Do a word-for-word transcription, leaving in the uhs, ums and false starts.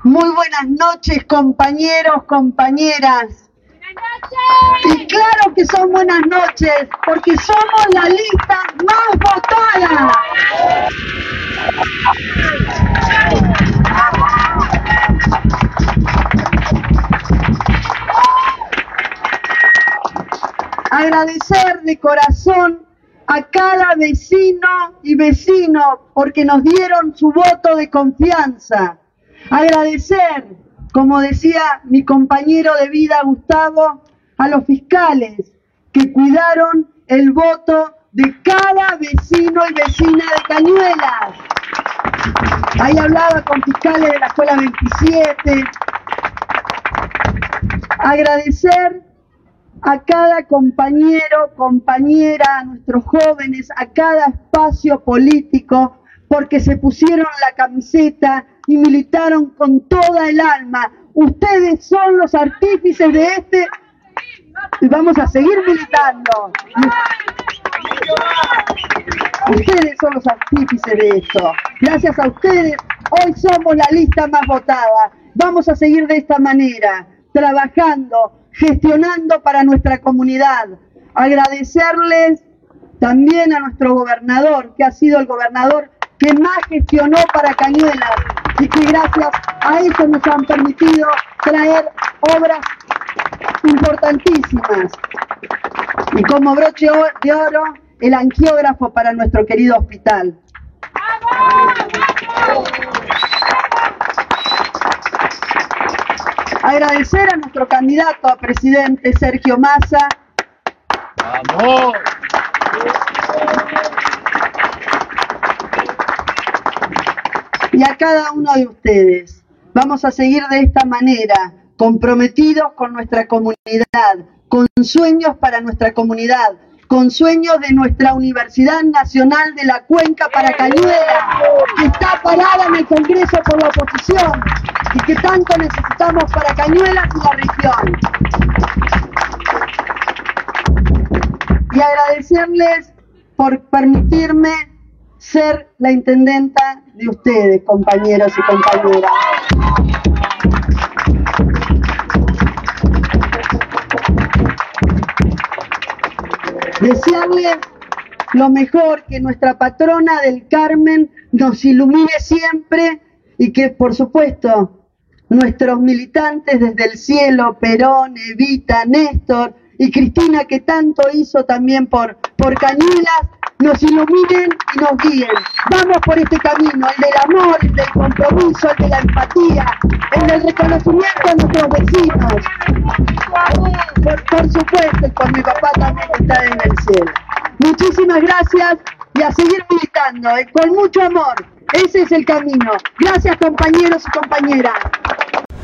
Muy buenas noches, compañeros, compañeras. Y claro que son buenas noches, porque somos la lista más votada. Agradecer de corazón a cada vecino y vecino porque nos dieron su voto de confianza. Agradecer, como decía mi compañero de vida Gustavo, a los fiscales que cuidaron el voto de cada vecino y vecina de Cañuelas. Ahí hablaba con fiscales de la Escuela veintisiete. Agradecer a cada compañero, compañera, a nuestros jóvenes, a cada espacio político, porque se pusieron la camiseta y militaron con toda el alma. Ustedes son los artífices de este, y vamos a seguir militando. Ustedes son los artífices de esto. Gracias a ustedes, hoy somos la lista más votada. Vamos a seguir de esta manera, trabajando, gestionando para nuestra comunidad. Agradecerles también a nuestro gobernador, que ha sido el gobernador que más gestionó para Cañuelas y que gracias a eso nos han permitido traer obras importantísimas. Y como broche de oro, el angiógrafo para nuestro querido hospital. Agradecer a nuestro candidato a presidente, Sergio Massa. ¡Vamos! Y a cada uno de ustedes. Vamos a seguir de esta manera, comprometidos con nuestra comunidad, con sueños para nuestra comunidad, con sueños de nuestra Universidad Nacional de la Cuenca para Cañuelas, que está parada en el Congreso por la oposición y que tanto necesitamos para Cañuelas y la región. Y agradecerles por permitirme ser la intendenta de ustedes, compañeros y compañeras. Desearles lo mejor, que nuestra patrona del Carmen nos ilumine siempre y que, por supuesto, nuestros militantes desde el cielo, Perón, Evita, Néstor y Cristina, que tanto hizo también por, por Cañuelas, nos iluminen y nos guíen. Vamos por este camino, el del amor, el del compromiso, el de la empatía, el del reconocimiento a nuestros vecinos. Por, por supuesto, con mi papá también está en el cielo. Muchísimas gracias y a seguir militando, eh, con mucho amor. Ese es el camino. Gracias, compañeros y compañeras.